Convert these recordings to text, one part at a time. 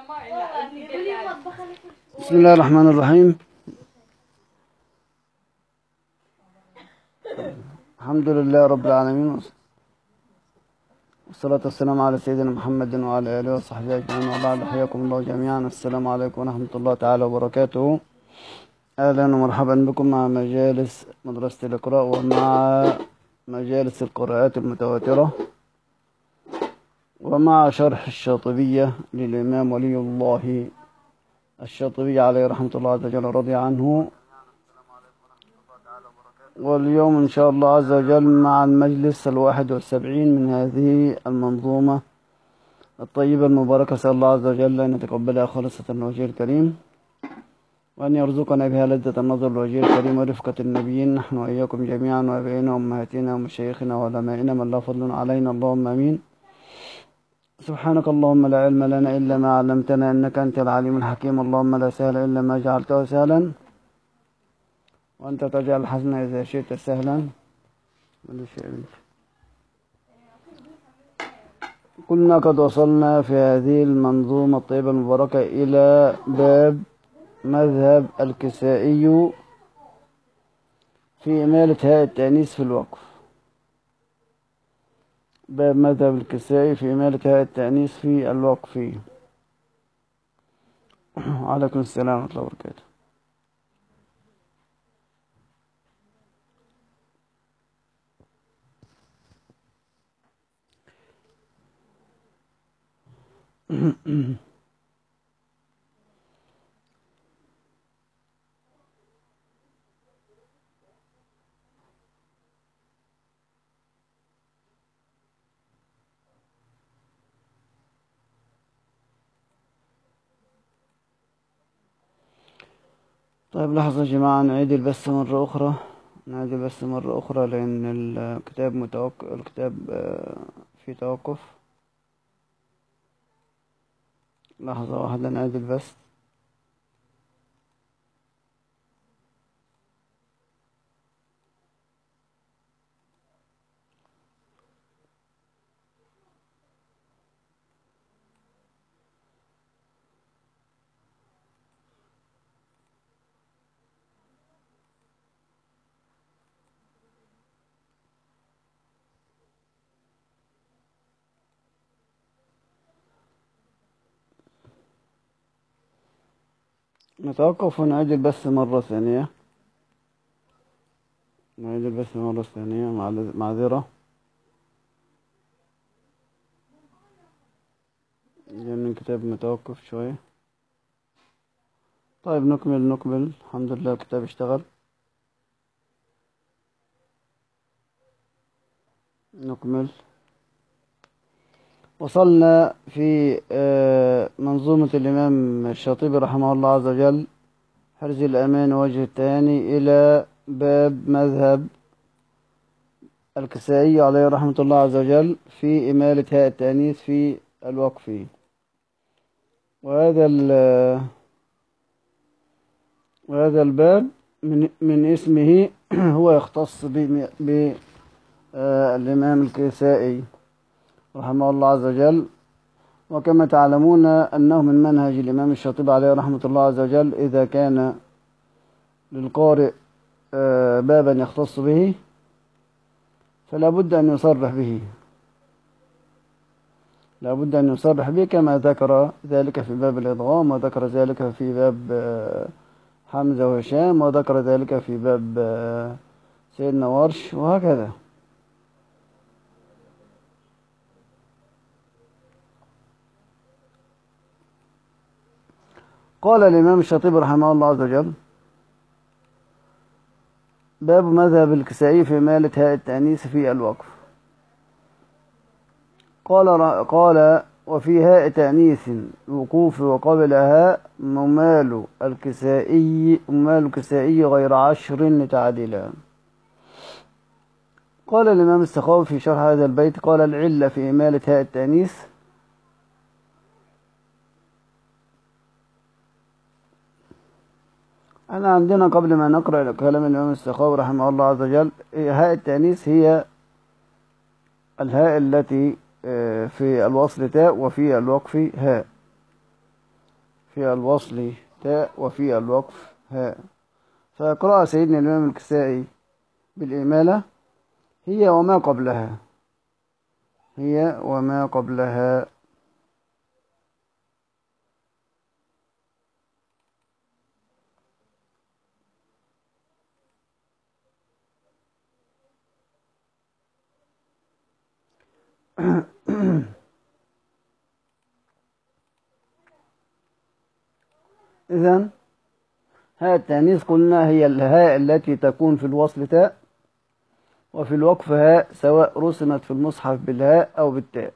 بسم الله الرحمن الرحيم. الحمد لله رب العالمين، والصلاة والسلام على سيدنا محمد وعلى آله وصحبه أجمعين، وبعد. حياكم الله جميعا. السلام عليكم ورحمة الله تعالى وبركاته. أهلا ومرحبا بكم مع مجالس مدرسة الإقراء ومع مجالس القراءات المتواترة ومع شرح الشاطبية للإمام ولي الله الشاطبي عليه رحمة الله عز وجل رضي عنه. واليوم إن شاء الله عز وجل مع المجلس 71 من هذه المنظومة الطيبة المباركة. أسأل الله عز وجل أن يتقبلها خالصة لوجهه الكريم، وأن يرزقنا بها لذة النظر لوجهه الكريم ورفقة النبيين، نحن وإياكم جميعا، وأبائنا وأمهاتنا ومشايخنا وعلمائنا من لا فضل علينا، اللهم آمين. سبحانك اللهم لا علم لنا إلا ما علمتنا، إنك أنت العليم الحكيم. اللهم لا سهل إلا ما جعلته سهلا، وأنت تجعل الحزن إذا شئت سهلا. كنا قد وصلنا في هذه المنظومة الطيبة المباركة إلى باب مذهب الكسائي في إمالة هاء التأنيث في الوقف. باب مذهب الكسائي في إمالة هاء التأنيث في الوقف. عليكم السلام ورحمة الله وبركاته. طيب لحظة يا جماعة، نعيد البث مرة أخرى لأن الكتاب في توقف. لحظة واحدة نعيد البث. نتوقف ونعيد البث مرة ثانية. معذرة لأن الكتاب متوقف شوية. طيب نكمل. الحمد لله الكتاب اشتغل. نكمل. وصلنا في منظومة الإمام الشاطبي رحمه الله عز وجل، حرز الأمان وجه الثاني، إلى باب مذهب الكسائي عليه رحمة الله عز وجل في إمالة هاء التأنيث في الوقف. وهذا الباب من اسمه هو يختص بالإمام الكسائي رحمه الله عز وجل. وكما تعلمون أنه من منهج الإمام الشاطبي عليه رحمة الله عز وجل إذا كان للقارئ بابا يختص به فلا بد أن يصرح به، كما ذكر ذلك في باب الإدغام، وذكر ذلك في باب حمزة وهشام، وذكر ذلك في باب سيدنا ورش، وهكذا. قال الإمام الشاطبي رحمه الله عز وجل: باب مذهب الكسائي في إمالة هاء التأنيث في الوقف. قال وفي هاء تأنيث الوقوف وقبلها ممال الكسائي غير 10 لتعديلا. قال الإمام السخاوي في شرح هذا البيت، قال: العلة في إمالة هاء التأنيث أنا عندنا قبل ما نقرأ كلام الإمام السخاوي رحمه الله عز وجل، هاء التأنيث هي الهاء التي في الوصل تاء وفي الوقف هاء. في الوصل تاء وفي الوقف هاء. فقراءة سيدنا الإمام الكسائي بالإمالة هي وما قبلها، هي وما قبلها. إذن هاء التأنيث قلنا هي الهاء التي تكون في الوصل تاء وفي الوقف هاء، سواء رسمت في المصحف بالهاء أو بالتاء.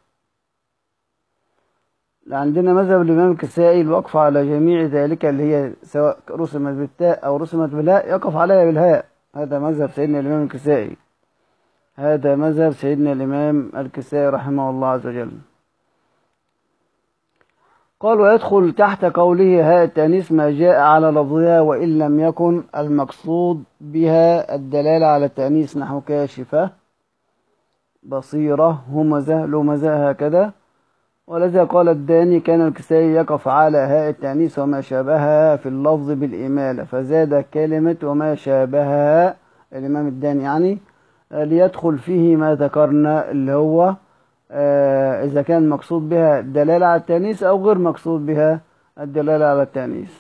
عندنا مذهب الإمام الكسائي الوقف على جميع ذلك، اللي هي سواء رسمت بالتاء أو رسمت بالهاء يقف عليها بالهاء. هذا مذهب سيدنا الإمام الكسائي، هذا مذهب سيدنا الإمام الكسائي رحمه الله عز وجل. قال ويدخل تحت قوله هاء التأنيث ما جاء على لفظها وإن لم يكن المقصود بها الدلالة على التأنيث، نحو كاشفة، بصيرة، همزة، لمزة، هكذا. ولذا قال الداني كان الكسائي يقف على هاء التأنيث وما شابهها في اللفظ بالإمالة، فزاد كلمة وما شابهها الإمام الداني يعني ليدخل فيه ما ذكرنا، اللي هو إذا كان مقصود بها الدلالة على التأنيث أو غير مقصود بها الدلالة على التأنيث.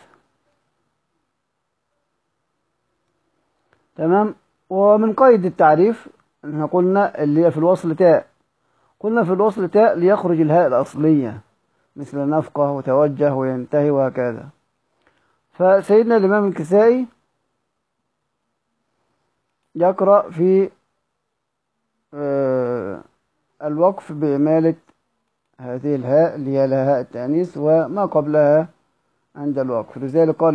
تمام. ومن قيد التعريف احنا قلنا اللي هي في الوصل تاء، قلنا في الوصل تاء ليخرج الهاء الأصلية مثل نفقه وتوجه وينتهي وهكذا. فسيدنا الإمام الكسائي يقرأ في الوقف بإمالة هذه الهاء اللي هي لها هاء التأنيث وما قبلها عند الوقف. لذلك قال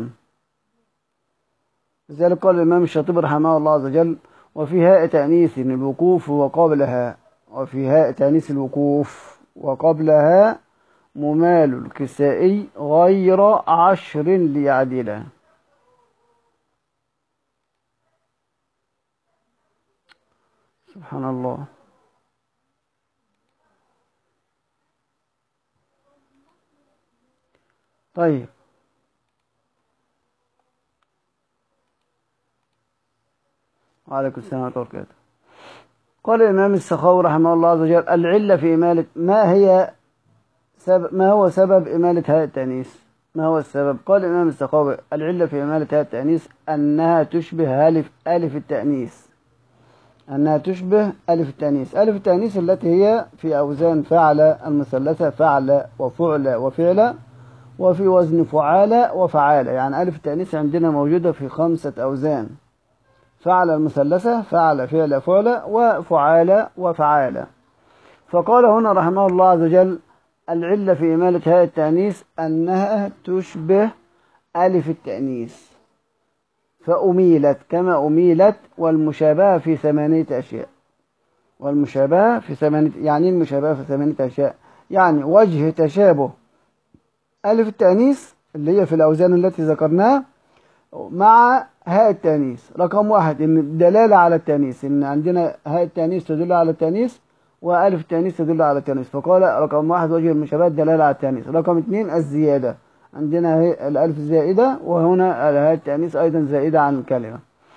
الإمام الشاطبي رحمه الله عز وجل وفي هاء تأنيث الوقوف وقبلها، وفي هاء تأنيث الوقوف وقبلها ممال الكسائي غير 10 ليعدله. سبحان الله. طيب وعليكم السلام ورحمة الله وبركاته. قال الإمام السخاوي رحمه الله عز وجل العلة في إمالة ما هو سبب إمالة هاء التأنيث؟ ما هو السبب؟ قال الإمام السخاوي العلة في إمالة هاء التأنيث أنها تشبه ألف التأنيث، أنها تشبه ألف التأنيث. ألف التأنيث التي هي في أوزان فعل المثلثة، فعل وفعل وفعل، وفي وزن فعال وفعال. يعني ألف التأنيث عندنا موجودة في 5 أوزان: فعل المثلثة، فعل فعل فعل، وفعال وفعال. فقال هنا رحمه الله عز وجل العلة في إمالة هاء التأنيث أنها تشبه ألف التأنيث فأميلت كما أميلت، والمشابهة في 8 أشياء. والمشابهة في 8، يعني المشابهة في 8 أشياء، يعني وجه تشابه ألف التأنيث اللي هي في الأوزان التي ذكرناها مع هاء التأنيث. رقم 1 إن الدلالة على التأنيث، إن عندنا هاء التأنيث تدل على التأنيث وألف التأنيث تدل على التأنيث، فقال رقم 1 وجه المشابهة الدلالة على التأنيث. رقم 2 الزيادة، عندنا الألف زائدة وهنا هاء التأنيث أيضا زائدة عن الكلمة.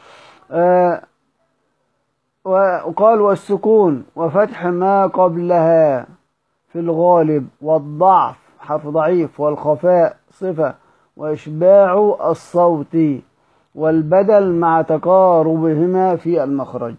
وقال والسكون وفتح ما قبلها في الغالب، والضعف حرف ضعيف، والخفاء صفة، وإشباع الصوت، والبدل مع تقاربهما في المخرج.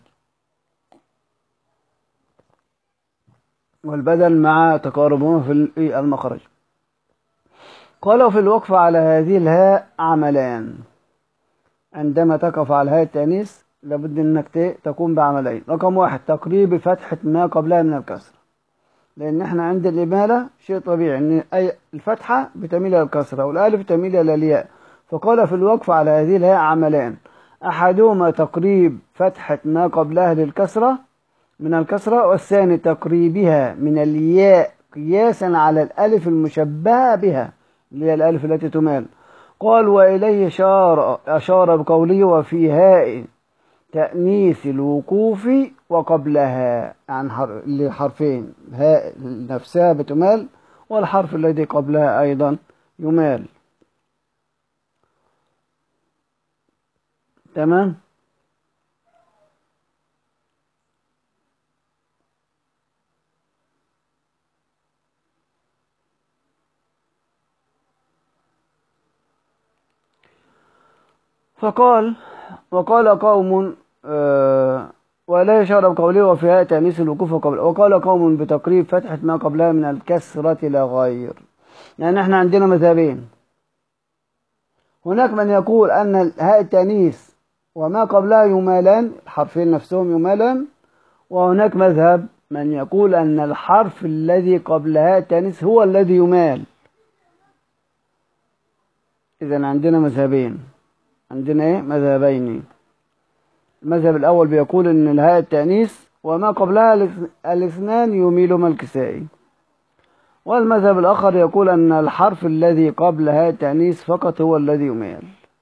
والبدل مع تقاربهما في المخرج. قالوا في الوقف على هذه الهاء عملان. عندما تقف على هاء التأنيث لابد انك تقوم بعملين. رقم 1 تقريب فتحة ما قبلها من الكسر، لان احنا عند الإمالة شيء طبيعي ان الفتحة بتميل الى الكسرة والالف تميل الى الياء. فقال في الوقف على هذه الهاء عملان: احدهما تقريب فتحة ما قبلها للكسرة من الكسرة، والثاني تقريبها من الياء قياسا على الالف المشبهة بها اللي هي الالف التي تمال. قال وإليه أشار بقوله وفي هاء تأنيث الوقوف وقبلها، عن لحرفين، هاء نفسها بتمال والحرف الذي قبلها أيضا يمال. تمام. فقال وقال قوم ولا يشعر بقوله وفي هاء تأنيث الوقوف قبل، وقال قوم بتقريب فتحة ما قبلها من الكسرة لا غير. يعني احنا عندنا مذهبين، هناك من يقول أن هاء التأنيث وما قبلها يمالان، الحرفين نفسهم يمالان، وهناك مذهب من يقول أن الحرف الذي قبل هاء التأنيث هو الذي يمال. إذن عندنا مذهبين، عندنا ايه مذهبين. المذهب الأول بيقول أن الهاء التأنيث وما قبلها الاثنان يميلهما الكسائي، والمذهب الآخر يقول أن الحرف الذي قبل هاء التأنيث فقط هو الذي يميل،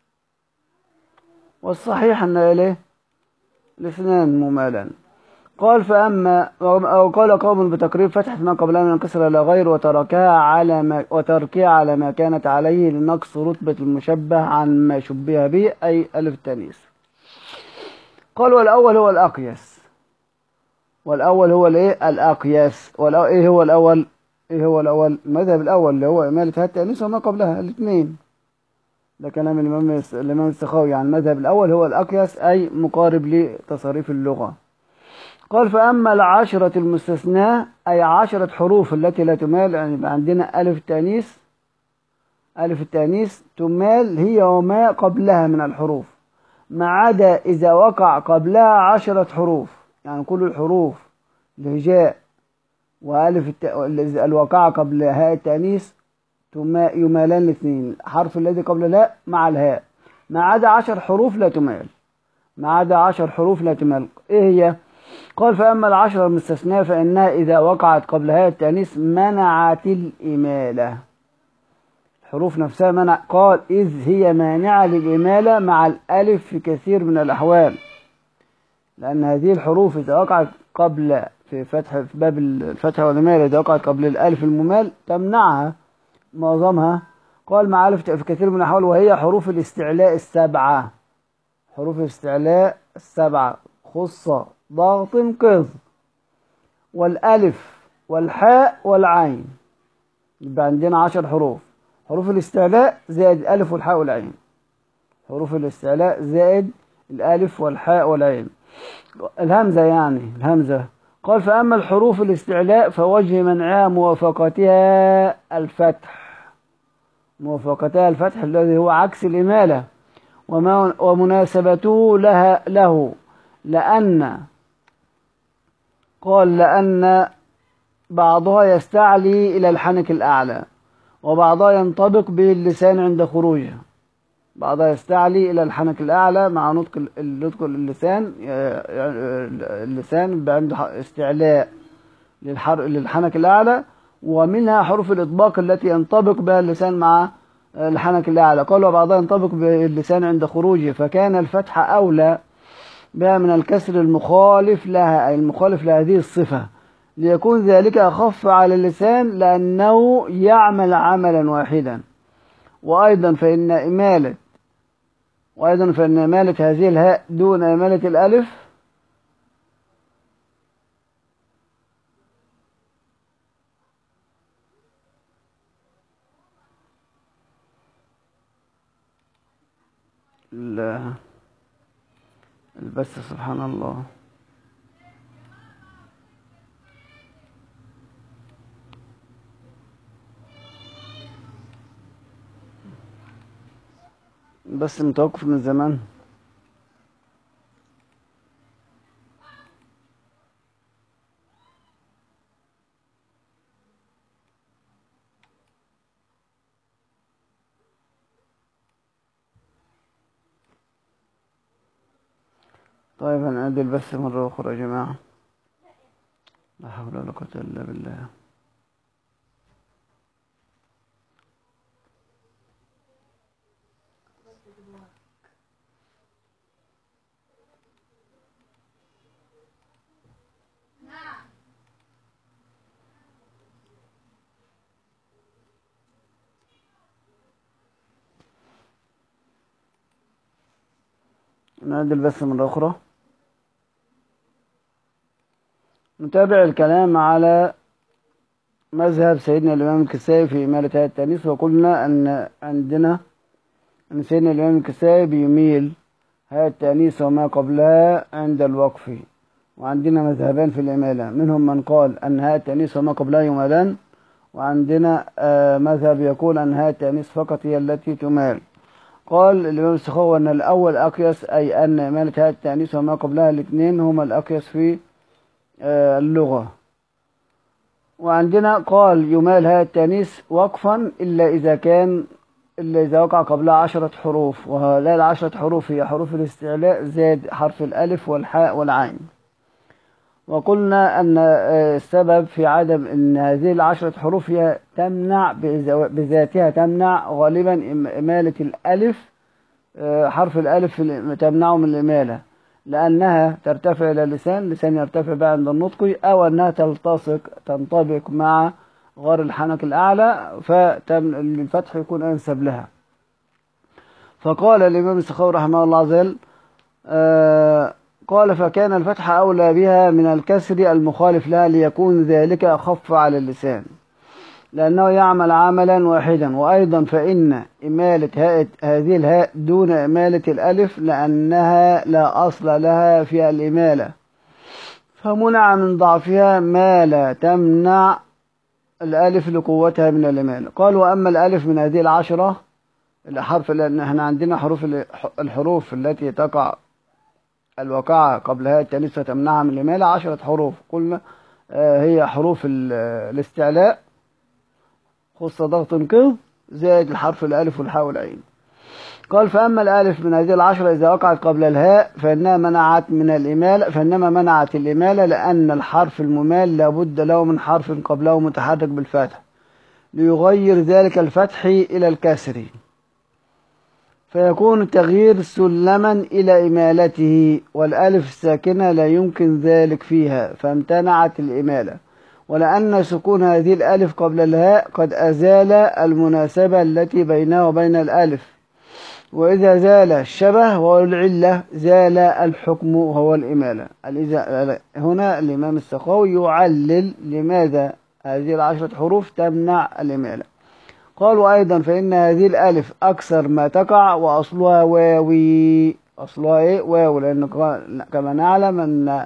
والصحيح أن إليه الاثنان ممالا. قال فأما أو قال قوم بتقريب فتحة ما قبلها من الكسرة لا غير وتركها على ما كانت عليه لنقص رتبة المشبه عن ما شبه به، أي ألف التأنيث. قال والأول هو الأقيس، والأول هو الإيه الأقيس. إيه هو الأول؟ إيه هو الأول؟ المذهب الأول اللي هو إمالة هاء التأنيث وما قبلها الاثنين، ده كلام الإمام السخاوي. يعني المذهب الأول هو الأقيس، أي مقارب لتصاريف اللغة. قال فأما العشرة المستثناة، أي 10 حروف التي لا تمال، يعني يبقى عندنا ألف التأنيث، ألف التأنيث تمال هي وما قبلها من الحروف، ما عدا إذا وقع قبلها 10 حروف. يعني كل الحروف الهجاء وألف الواقعة قبل هاء التأنيث يمالان الاثنين، الحرف الذي قبل الهاء مع الهاء، ما عدا 10 حروف لا تمال، ما عدا 10 حروف لا تمال. إيه هي؟ قال فأما العشرة المستثناة فإنها إذا وقعت قبل هاء التأنيث منعت الإمالة، الحروف نفسها منع. قال إذ هي مانعة للإمالة مع الألف في كثير من الأحوال، لأن هذه الحروف إذا وقعت قبل في باب الفتح والإمالة، إذا وقعت قبل الألف الممال تمنعها معظمها. قال مع ألف في كثير من الأحوال، وهي حروف الاستعلاء السبعة، حروف الاستعلاء السبعة: خصة، ضغط، قذ، والألف والحاء والعين. يبقى عندنا 10 حروف، حروف الاستعلاء زائد الألف والحاء والعين، حروف الاستعلاء زائد الألف والحاء والعين، الهمزة يعني الهمزة. قال فأما الحروف الاستعلاء فوجه منعها موافقتها الفتح، موافقتها الفتح الذي هو عكس الإمالة، ومناسبته له، لأن قال لأن بعضها يستعلي إلى الحنك الأعلى، وبعضها ينطبق به اللسان عند خروجه، بعضها يستعلي إلى الحنك الأعلى مع نطق اللسان، اللسان عنده استعلاء للحنك الأعلى، ومنها حروف الإطباق التي ينطبق بها اللسان مع الحنك الأعلى. قال وبعضها ينطبق باللسان عند خروجه، فكان الفتح أولى بها من الكسر المخالف لها، أي المخالف لهذه الصفة، ليكون ذلك أخف على اللسان لأنه يعمل عملا واحدا. وأيضا فإن إمالة هذه الهاء دون إمالة الألف بس سبحان الله. بس متوقف من زمان. طيب هنعدل بس مرة أخرى يا جماعة، لا حول ولا قوة إلا بالله. نعدل بس مرة أخرى. نتابع الكلام على مذهب سيدنا الإمام الكسائي في إمالة هيئة التأنيث. وقلنا أن عندنا أن سيدنا الإمام الكسائي بيميل هيئة التأنيث وما قبلها عند الوقف. وعندنا مذهبان في الإمالة، منهم من قال أن هيئة التأنيث وما قبلها يمالان، وعندنا مذهب يقول أن هيئة التأنيث فقط هي التي تمال. قال الإمام السخاوي أن الأول أقيس، أي أن إمالة هيئة التأنيث وما قبلها الاثنين هما الأقيس في اللغة. وعندنا قال يمال هيئة التأنيث وقفا إلا إذا وقع قبلها 10 حروف، وهؤلاء 10 حروف هي حروف الاستعلاء زاد حرف الألف والحاء والعين. وقلنا أن السبب في عدم أن هذه 10 حروف هي تمنع بذاتها، تمنع غالبا إمالة الألف، حرف الألف تمنعه من الإمالة، لأنها ترتفع إلى اللسان يرتفع بقى عند النطق، أو أنها تنطبق مع غار الحنك الأعلى، فالفتح يكون أنسب لها. فقال الإمام السخاوي رحمه الله عز وجل قال فكان الفتح أولى بها من الكسر المخالف لها، ليكون ذلك أخف على اللسان لأنه يعمل عملا واحدا. وأيضا فإن إمالة هذه الهاء دون إمالة الألف، لأنها لا أصل لها في الإمالة، فمنع من ضعفها ما لا تمنع الألف لقوتها من الإمالة. قال وأما الألف من هذه 10 الحرف، لأن احنا عندنا الحروف التي تقع الوقعة قبلها التأنيث فتمنعها من الإمالة 10 حروف. قلنا هي حروف الاستعلاء خص ضغط قض زائد الحرف الألف والحاء والعين. قال فأما الألف من هذه 10 إذا وقعت قبل الهاء فإنما منعت الإمالة، لأن الحرف الممال لابد له من حرف قبله متحرك بالفتح ليغير ذلك الفتح إلى الكسر، فيكون التغيير سلما إلى إمالته، والألف الساكنة لا يمكن ذلك فيها فامتنعت الإمالة. ولأن سكون هذه الألف قبل الهاء قد أزال المناسبة التي بينها وبين الألف، وإذا زال الشبه والعلة زال الحكم وهو الإمالة. هنا الإمام السخاوي يعلل لماذا هذه 10 حروف تمنع الإمالة. قال وأيضا فإن هذه الألف أكثر ما تقع وأصلها واوي. أصلها إيه؟ واو، لأن كما نعلم أن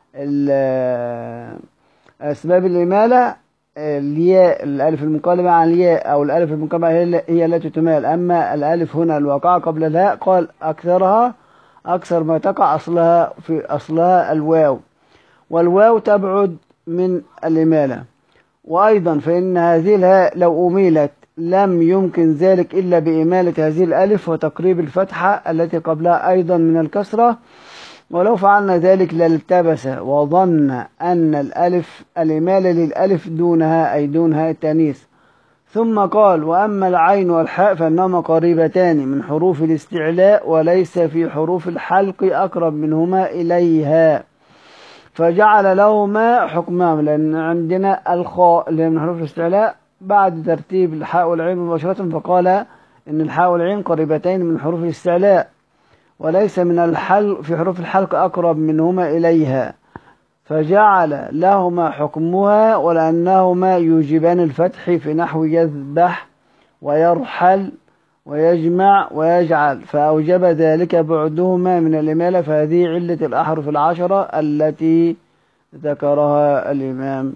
أسباب الإمالة الياء، الألف المنقلبة عن الياء أو الألف المنقلبة هي التي تمال. أما الألف هنا الواقعة قبل الهاء قال أكثر ما تقع أصلها الواو، والواو تبعد من الإمالة. وأيضا فإن هذه الهاء لو أميلت لم يمكن ذلك إلا بإمالة هذه الألف وتقريب الفتحة التي قبلها أيضا من الكسرة، ولو فعلنا ذلك لالتبس وظن أن الإمالة للألف دونها، أي دون هاء التأنيث. ثم قال وأما العين والحاء فإنهما قريبتان من حروف الاستعلاء وليس في حروف الحلق أقرب منهما إليها، فجعل لهما حكمهم، لأن عندنا الخاء اللي من حروف الاستعلاء بعد ترتيب الحاء والعين مباشرة، فقال إن الحاء والعين قريبتين من حروف الاستعلاء وليس من الحلق في حروف الحلق أقرب منهما إليها، فجعل لهما حكمها، ولأنهما يوجبان الفتح في نحو يذبح ويرحل ويجمع ويجعل، فأوجب ذلك بعدهما من الإمالة. فهذه علة الأحرف 10 التي ذكرها الإمام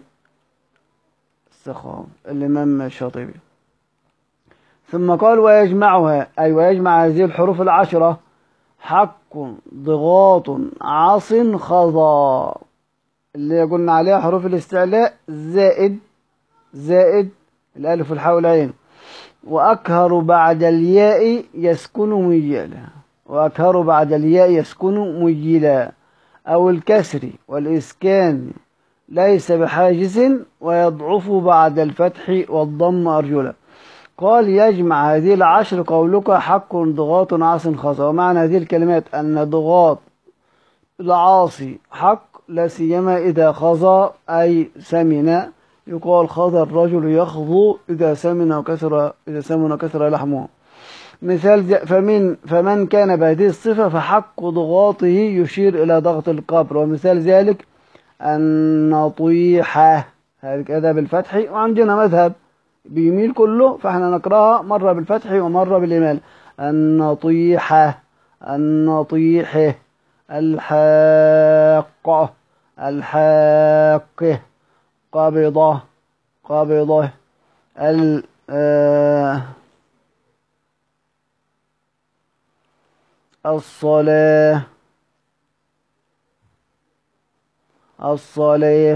الشاطبي. ثم قال ويجمعها، أي ويجمع هذه الحروف 10 حق ضغاط عص خضا، اللي قلنا عليها حروف الاستعلاء زائد الألف والحاء والعين. وأكهر بعد الياء يسكن مجيلا، أو الكسر والإسكان ليس بحاجز، ويضعف بعد الفتح والضم أرجلا. قال يجمع هذه 10 قولك حق ضغاط عاص خضا. ومعنى هذه الكلمات أن ضغاط العاصي حق، لا سيما إذا خضى أي سمن، يقال خضى الرجل يخضو إذا سمن وكثر لحمه. فمن كان بهذه الصفة فحق ضغاطه يشير إلى ضغط القبر، ومثال ذلك النطيحة هكذا بالفتح. وعندنا مذهب بيميل كله، فاحنا نقرأها مرة بالفتح ومرة بالإمالة. النطيحة، النطيحة، الحاقة، الحاقة، قبضة، قبضة، الصلاة، الصلاة،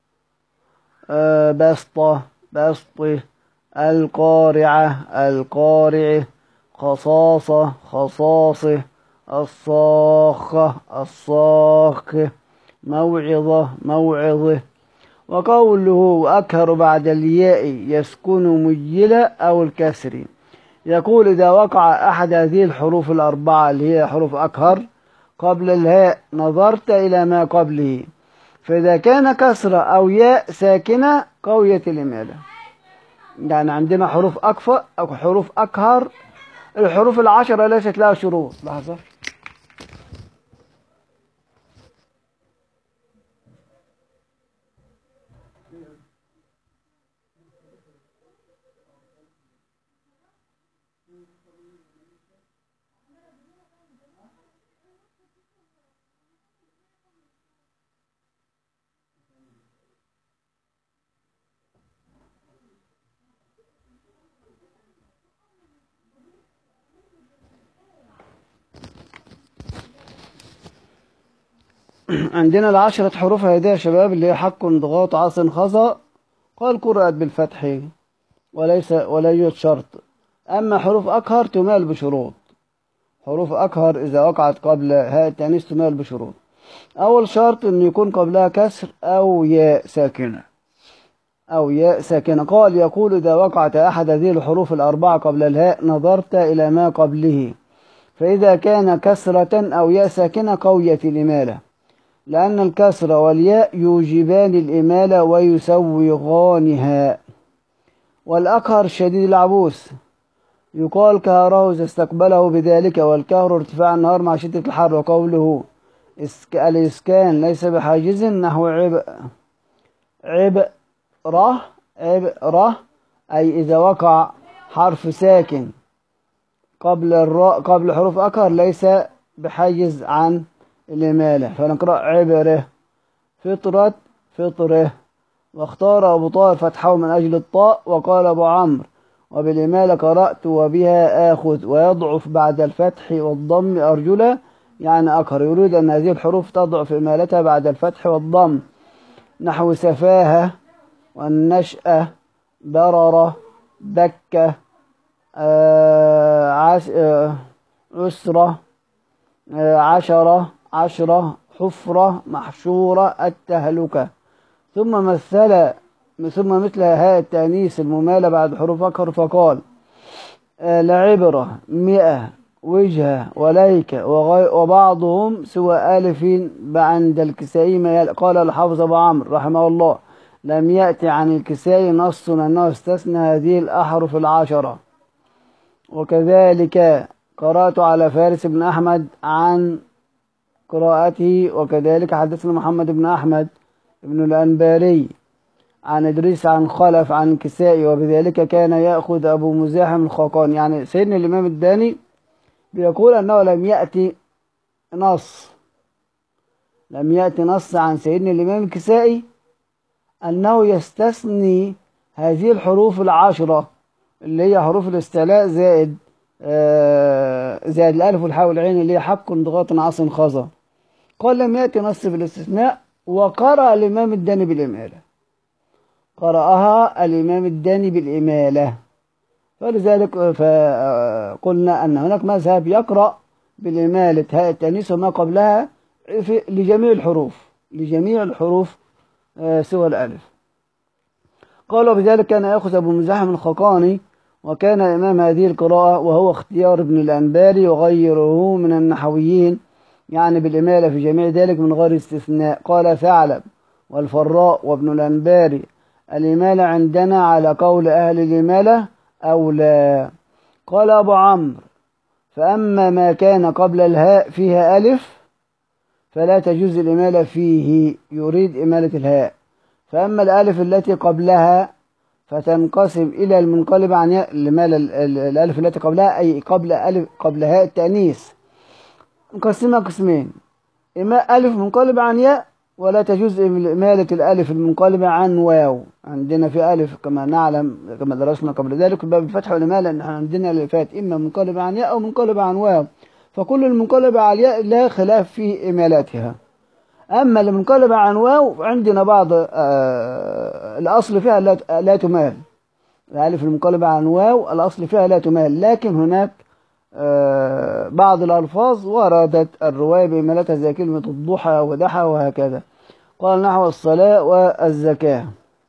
بسطة، بسطة، القارعة، القارعة، خصاصة، خصاصة، الصاخة، الصاخة، موعظة، موعظة. وقوله وأكهر بعد الياء يسكن مجلة أو الكسر، يقول إذا وقع أحد هذه الحروف الأربعة اللي هي حروف أكهر قبل الهاء نظرت إلى ما قبله، فإذا كان كسرة أو ياء ساكنة قوية الإمالة. يعني عندنا حروف أكفر أو حروف أكهر، الحروف العشرة ليست لها شروط. لحظة. عندنا العشرة حروف هذه يا شباب اللي هي حق، ضغاط، عاص، خصا، قال قرأت بالفتح ولا يوجد شرط. أما حروف أكهر تمال بشروط. حروف أكهر إذا وقعت قبل هاء التأنيث تمال بشروط. أول شرط أن يكون قبلها كسر أو ياء ساكنة، أو ياء ساكنة. قال يقول إذا وقعت أحد هذه الحروف الأربعة قبل الهاء نظرت إلى ما قبله، فإذا كان كسرة أو ياء ساكنة قويت الإمالة، لأن الكسر والياء يوجبان الإمالة ويسوغانها. والأقهر شديد العبوس يقال كهره إذا استقبله بذلك، والكهر ارتفاع النهار مع شدة الحر. وقوله الإسكان ليس بحاجز نحو عبء أي إذا وقع حرف ساكن قبل الراء قبل حروف أكهر ليس بحاجز عن الإمالة، فنقرأ عبره. فطرة، فطره. واختار أبو طاهر فتحه من أجل الطاء. وقال أبو عمرو وبالإمالة قرأت وبها آخذ، ويضعف بعد الفتح والضم أرجله، يعني أكهر. يريد أن هذه الحروف تضعف إمالتها بعد الفتح والضم، نحو سفاهة، والنشأة، بررة، بكة، عسرة، عشرة، عشرة، حفرة، محشورة، التهلكة. ثم مثل هاء التأنيث الممالة بعد حروف أكهر فقال لعبرة، 100، وجهة، وليكة، وبعضهم سوى ألف عند الكسائي. قال الحافظ أبو عمرو رحمه الله لم يأتي عن الكسائي نص أنه استثنى هذه الأحرف العشرة. وكذلك قرأت على فارس بن أحمد عن قراءته، وكذلك حدثنا محمد بن أحمد بن الأنباري عن إدريس عن خلف عن الكسائي، وبذلك كان يأخذ أبو مزاحم الخاقاني. يعني سيدنا الإمام الداني بيقول أنه لم يأتي نص عن سيدنا الإمام الكسائي أنه يستثني هذه الحروف العشرة اللي هي حروف الاستعلاء زائد الألف والحاء والعين اللي هي حق، ضغاط، عاص، خصا. قال لم يأتي نص بالاستثناء. وقرأ الإمام الداني بالإمالة، قرأها الإمام الداني بالإمالة. فلذلك فقلنا أن هناك مذهب يقرأ بالإمالة هاء التأنيث وما قبلها لجميع الحروف سوى الألف. قالوا بذلك كان يأخذ أبو مزاحم الخاقاني، وكان إمام هذه القراءة، وهو اختيار ابن الأنباري وغيره من النحويين، يعني بالإمالة في جميع ذلك من غير استثناء. قال ثعلب والفراء وابن الأنباري الإمالة عندنا على قول أهل الإمالة أو لا. قال أبو عمرو فأما ما كان قبل الهاء فيها ألف فلا تجوز الإمالة فيه، يريد إمالة الهاء. فأما الألف التي قبلها فتنقسم إلى المنقلب عن ياء، الألف التي قبلها أي قبل هاء التأنيث نقسمها قسمين: ألف منقلب عن ياء، ولا تجوز إمالة الألف المنقلبة عن واو. عندنا في ألف كما نعلم كما درسنا قبل ذلك باب الفتح والإمالة أن عندنا الألفات إما منقلبة عن ياء أو منقلبة عن واو، فكل المنقلبة عن الياء لا خلاف في إمالاتها. أما المنقلبة عن واو عندنا بعض الأصل فيها لا تمال. الألف المنقلبة عن واو الأصل فيها لا تمال، لكن هناك بعض الألفاظ وردت الرواية بإمالتها زي كلمة الضحى ودحى وهكذا. قال نحو الصلاة والزكاة.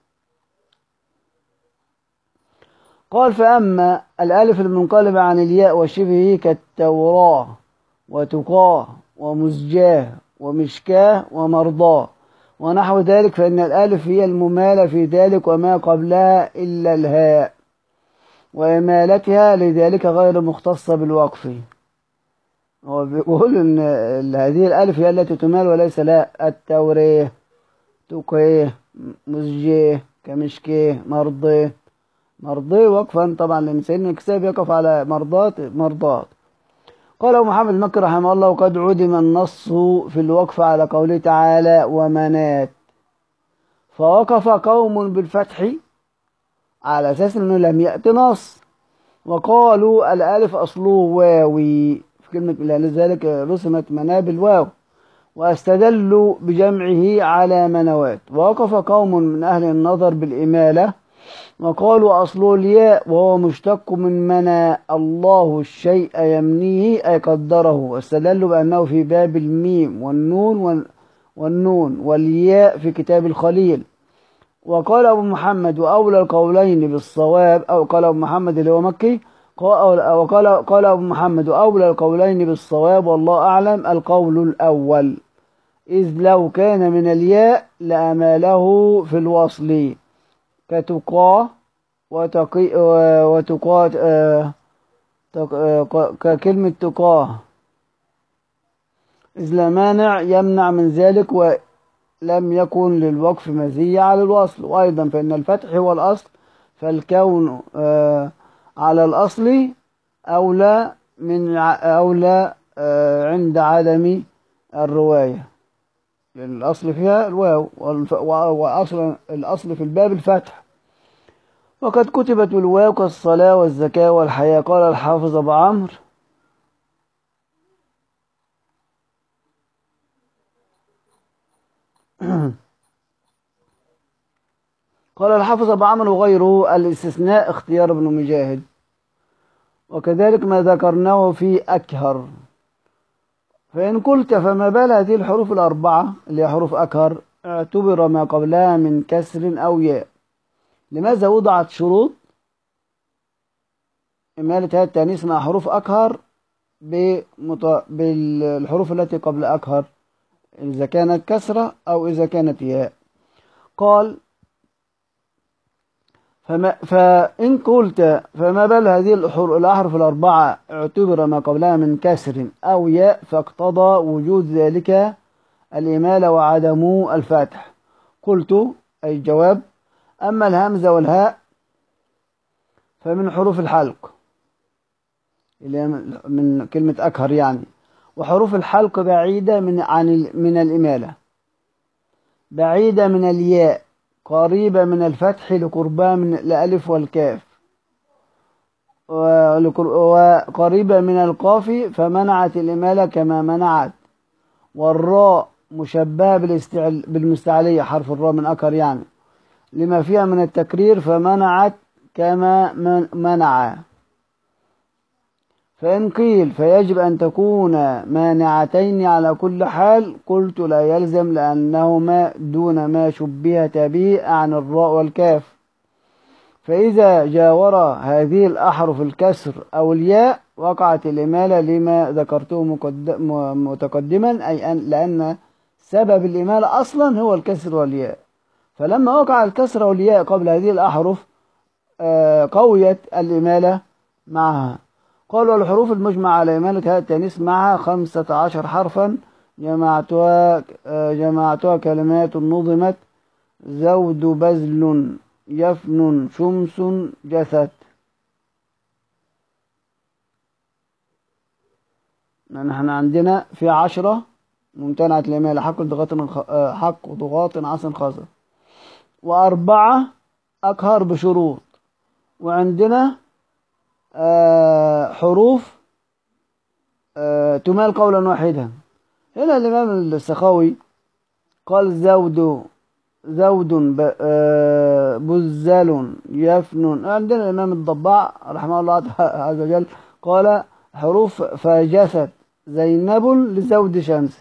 قال فأما الألف المنقلبة عن الياء وشبهه كالتوراة وتقاه ومزجاه ومشكاه ومرضاه ونحو ذلك فإن الألف هي الممالة في ذلك وما قبلها إلا الهاء، وإمالتها لذلك غير مختصة بالوقف. هو بيقول إن هذه الألف هي التي تمال وليس لا. التوريه تقيه مزجيه كمشكيه مرضيه وقفا طبعا، لأن سيدنا الكتاب يقف على مرضات. قال أبو محمد المكي رحمه الله: وقد عدم النص في الوقف على قوله تعالى ومنات، فوقف قوم بالفتح على أساس أنه لم يأتي نص، وقالوا الألف أصله واوي في كلمة، لذلك رسمت مناه بالواو، واستدلوا بجمعه على منوات. ووقف قوم من أهل النظر بالإمالة وقالوا أصله الياء وهو مشتق من منى الله الشيء يمنيه أي قدره، واستدلوا بأنه في باب الميم والنون والياء في كتاب الخليل. وقال أبو محمد وأولى القولين بالصواب، أو قال أبو محمد اللي هو مكي، قال أبو محمد وأولى القولين بالصواب والله أعلم القول الأول، إذ لو كان من الياء لأماله في الوصل كتقاه وتقاه ككلمة تقاه، إذ لا مانع يمنع من ذلك ولم يكن للوقف مزية على الوصل. وأيضا فإن الفتح هو الأصل، فالكون على الأصل أولى عند عدم الرواية، لأن الأصل فيها الواو، وأصل الأصل في الباب الفتح. وقد كتبت الواو كالصلاة والزكاة والحياة. قال الحافظ أبو عمرو: قال الحافظ أبو عمرو وغيره: الاستثناء اختيار ابن مجاهد، وكذلك ما ذكرناه في أكهر. فإن قلت فما بال هذه الحروف الأربعة اللي هي حروف أكهر اعتبر ما قبلها من كسر أو ياء، لماذا وضعت شروط إمالة هذا التأنيث مع حروف أكهر بالحروف التي قبل أكهر، إذا كانت كسرة أو إذا كانت ياء؟ قال فإن قلت فما بال هذه الأحرف الأربعة اعتبر ما قبلها من كسر أو ياء فاقتضى وجود ذلك الإمالة وعدم الفتح. قلت أي الجواب: أما الهمزة والهاء فمن حروف الحلق اللي من كلمة أكهر يعني، وحروف الحلق بعيدة من الإمالة، بعيدة من الياء، قريبة من الفتح لقربها من الألف والكاف، وقريبة من القاف فمنعت الإمالة كما منعت. والراء مشبهة بالمستعلية، حرف الراء من أكهر يعني، لما فيها من التكرير فمنعت كما منع. فإن قيل فيجب أن تكون مانعتين على كل حال، قلت لا يلزم، لأنهما دون ما شبهت به عن الراء والكاف. فإذا جاور هذه الأحرف الكسر أو الياء وقعت الإمالة لما ذكرته متقدما، أي لأن سبب الإمالة أصلا هو الكسر والياء، فلما وقع الكسر والياء قبل هذه الأحرف قويت الإمالة معها. قال والحروف المجمع على إمالة هاء التانيث معها 15 حرفا جمعتها كلمات نظمت: زود، بذل، يفن، شمس، جثت. يعني احنا عندنا في 10 ممتنعة الإمالة: حق ضغاط عسن خزر، و4 أقهر بشروط، وعندنا حروف تمال قولا واحدا. هنا الإمام السخاوي قال بزل، يفن. عندنا الإمام الضباع رحمه الله عز وجل قال حروف: فجست زينب لزود شمس.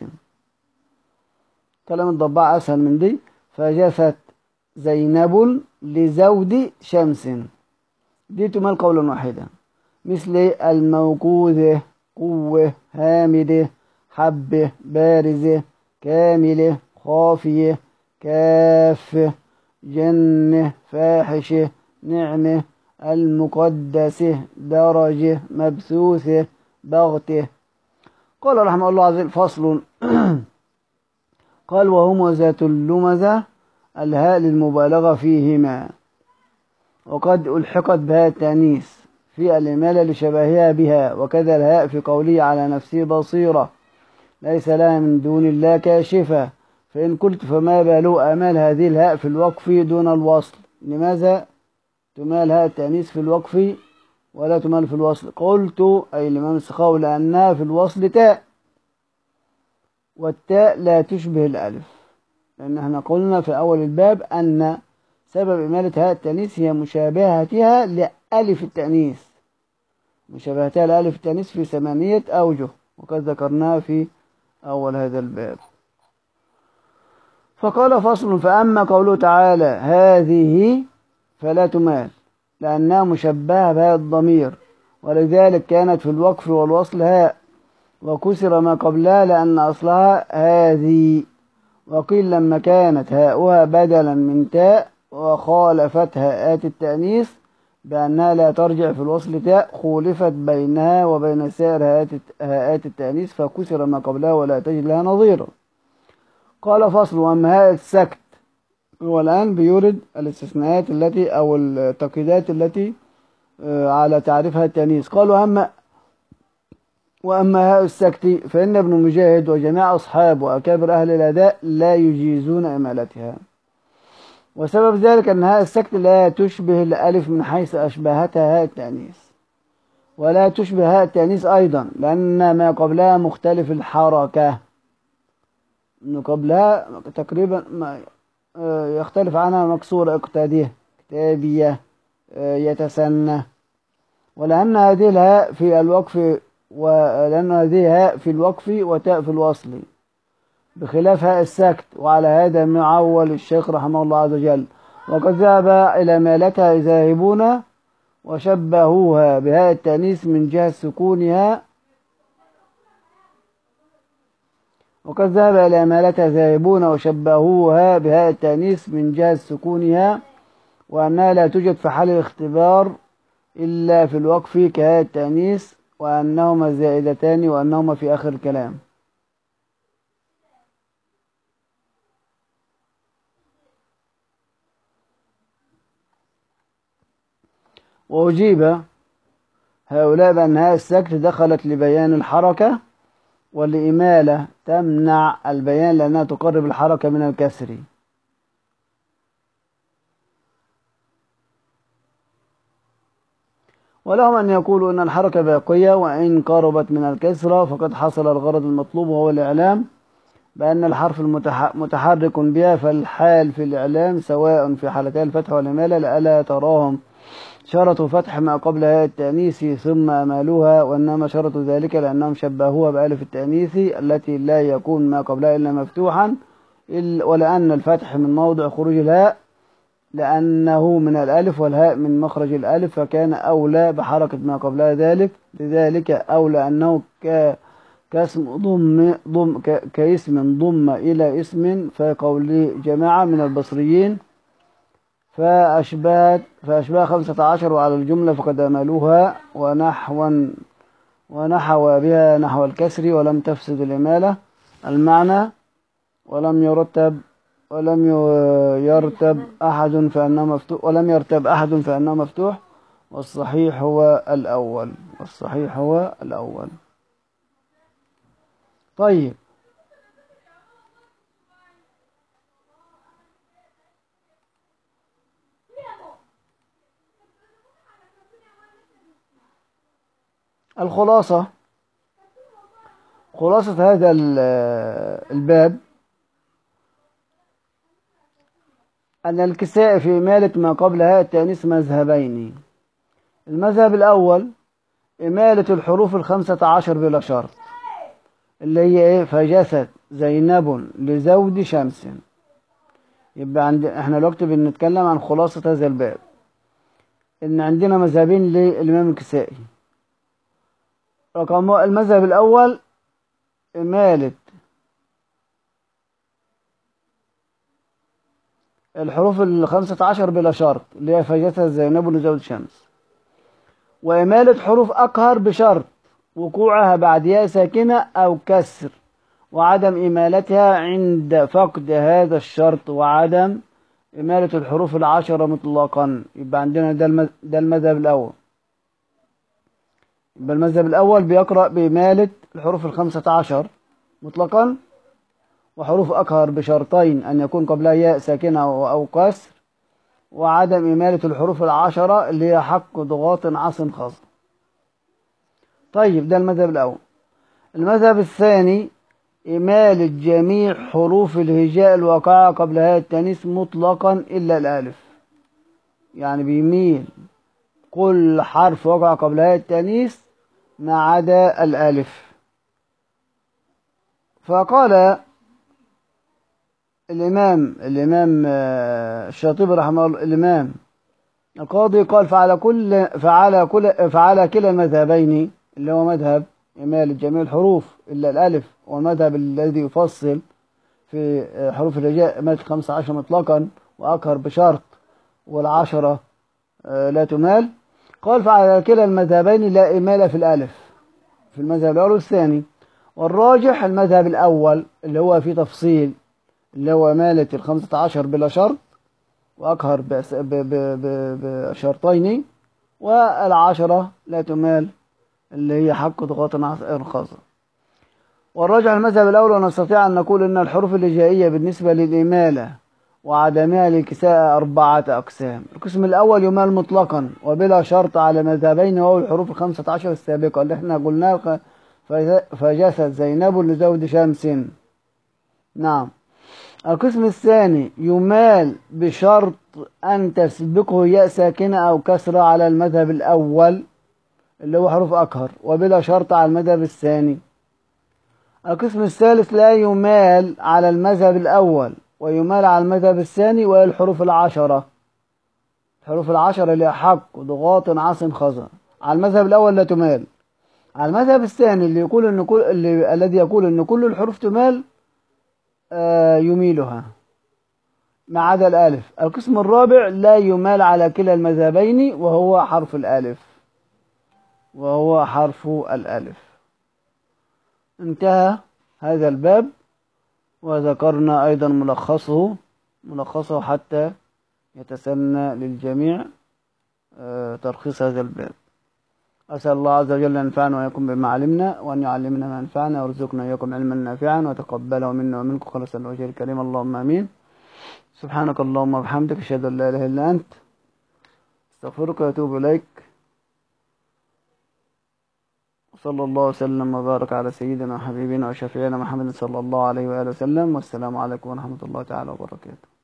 كلام الضباع أسهل من دي: فجست زينب لزود شمس. دي تمال قولا واحدا. مثل الموقوذة، قوة، هامدة، حبة، بارزة، كاملة، خافية، كافة، جنة، فاحشة، نعمة، المقدسة، درجة، مبثوثة، بغتة. قال رحمه الله عز وجل: فصل. قال وهم ذات اللمزة الهاء للمبالغة فيهما، وقد ألحقت بها التانيث في الإمالة لشبهها بها، وكذا الهاء في قوله على نفسه بصيرة ليس لها من دون الله كاشفة. فإن قلت فما باله أمال هذه الهاء في الوقف دون الوصل؟ لماذا تمال هاء التأنيث في الوقف ولا تمال في الوصل؟ قلت أي الإمام السخاوي: لأنها في الوصل تاء، والتاء لا تشبه الألف. لأن احنا قلنا في أول الباب أن سبب إمالة هاء التأنيث هي مشابهتها لألف التأنيث، مشابهتها لألف التأنيث في 8 أوجه، وقد ذكرناها في أول هذا الباب. فقال: فصل. فأما قوله تعالى هذه فلا تمال، لأنها مشبهة بهاء الضمير، ولذلك كانت في الوقف والوصل هاء، وكسر ما قبلها لأن أصلها هذه. وقيل لما كانت هاؤها بدلا من تاء وخالفت هاءات التأنيث بأنها لا ترجع في الوصل تاء، خولفت بينها وبين سائر هاءات التأنيث فكسر ما قبلها ولا تجد لها نظيرا. قال: فصل. وأما هاء السكت، هو الآن بيورد الاستثناءات التي أو التقييدات التي على تعريفها التأنيث. قالوا: وأما هاء السكت فإن ابن مجاهد وجميع أصحاب وأكابر أهل الأداء لا يجيزون إمالتها، وسبب ذلك أن هاء السكت لا تشبه الألف من حيث أشبهتها هاء التأنيث، ولا تشبه هاء التأنيث أيضا لأن ما قبلها مختلف الحركة، إنه قبلها تقريبا يختلف عنها مكسور: اقتديه، كتابية، يتسنى. ولأن هذه الهاء في الوقف ولأن هذه هاء في الوقف وتاء في الوصل بخلاف هاء السكت، وعلى هذا معول الشيخ رحمه الله عز وجل. وقد ذهب إلى مالتها ذاهبون وشبهوها بهاء التأنيث من جهة سكونها، وأنها لا توجد في حال الاختبار إلا في الوقف كهاء التأنيث، وأنهما زائدتان، وأنهما في آخر الكلام. وأجيب هؤلاء بأن هاء السكت دخلت لبيان الحركة، والإمالة تمنع البيان لأنها تقرب الحركة من الكسر. ولهم أن يقولوا أن الحركة باقية وإن قربت من الكسرة، فقد حصل الغرض المطلوب وهو الإعلام بأن الحرف متحرك بها، فالحال في الإعلام سواء في حالتي الفتح والإمالة. ألا تراهم شرطوا فتح ما قبلها التأنيث ثم أمالوها، وإنما شرطوا ذلك لأنهم شبهوها بألف التأنيث التي لا يكون ما قبلها إلا مفتوحا، ولأن الفتح من موضع خروج الهاء لأنه من الألف، والهاء من مخرج الألف، فكان أولى بحركة ما قبلها لذلك أولى أنه كاسم ضم إلى اسم، فقول جماعة من البصريين فأشباه 15 وعلى الجملة فقد أملوها ونحوا ونحو بها نحو الكسر ولم تفسد الإمالة. المعنى ولم يرتب أحد فإنه مفتوح، ولم يرتب أحد فإنه مفتوح، والصحيح هو الأول، والصحيح هو الأول. طيب، الخلاصة، خلاصة هذا الباب أن الكساء في إمالة ما قبل هاء التأنيث مذهبين. المذهب الأول إمالة الحروف 15 بلا شرط، اللي هي إيه؟ فجست زينب لزوج شمس. يبقى احنا دلوقتي بنتكلم عن خلاصة هذا الباب، إن عندنا مذهبين للإمام الكسائي. المذهب الأول إمالة الحروف 15 بلا شرط، اللي هي فجست زينب لزوج شمس، وإمالة حروف أقهر بشرط وقوعها بعد ياء ساكنة أو كسر، وعدم إمالتها عند فقد هذا الشرط، وعدم إمالة الحروف 10 مطلقا. يبقى عندنا ده المذهب الأول. يبقى المذهب الأول بيقرأ بإمالة الحروف 15 مطلقا، وحروف أقهر بشرطين: أن يكون قبلها ياء ساكنة أو كسر، وعدم إمالة الحروف 10 اللي هي حق ضغاط عص خاص. طيب، ده المذهب الأول. المذهب الثاني إمالة جميع حروف الهجاء الواقعة قبل هاء التانيث مطلقا إلا الألف. يعني بيميل كل حرف وقع قبل هاء التانيث ما عدا الألف. فقال الإمام الشاطبي رحمه الله، الإمام القاضي قال: فعلى كلا المذهبين، اللي هو مذهب إمالة جميع الحروف إلا الألف، والمذهب الذي يفصل في حروف الهجاء إمالة 15 مطلقا وأقهر بشرط والعشرة لا تمال. قال: فعلى كلا المذهبين لا إمالة في الألف، في المذهب الأول والثاني. والراجح المذهب الأول اللي هو فيه تفصيل، اللي هو إمالة 15 بلا شرط وأقهر بشرطين، والعشرة لا تمال اللي هي حق ضغاط خاصة. والراجع المذهب الأول، ونستطيع أن نقول أن الحروف الهجائية بالنسبة للإمالة وعدمها للكساء 4 أقسام. القسم الأول يمال مطلقا وبلا شرط على مذهبين، وهو الحروف 15 السابقة اللي احنا قلناها: فجست زينب لزوج شمس. نعم. القسم الثاني يمال بشرط أن تسبقه ياء ساكنة أو كسرة على المذهب الأول اللي هو حروف أقهر، وبلا شرط على المذهب الثاني. القسم الثالث لا يمال على المذهب الأول ويمال على المذهب الثاني، وهي الحروف 10. الحروف 10 اللي حق ضغاط عص خزر. على المذهب الأول لا تمال. على المذهب الثاني الذي يقول أن كل الحروف تمال يميلها ما عدا الألف. القسم الرابع لا يمال على كلا المذهبين، وهو حرف الألف. انتهى هذا الباب، وذكرنا أيضا ملخصه حتى يتسنى للجميع ترخيص هذا الباب. أسأل الله عز وجل أن ينفعنا وإياكم بما علمنا، وأن يعلمنا ما ينفعنا، ويرزقنا وإياكم علما نافعا، وتقبله منا ومنكم خالصا لوجهه الكريم، اللهم آمين. سبحانك اللهم وبحمدك، أشهد أن لا إله إلا أنت، استغفرك وأتوب إليك. صلى الله وسلم وبارك على سيدنا وحبيبنا وشفيعنا محمد صلى الله عليه وآله وسلم، والسلام عليكم ورحمة الله تعالى وبركاته.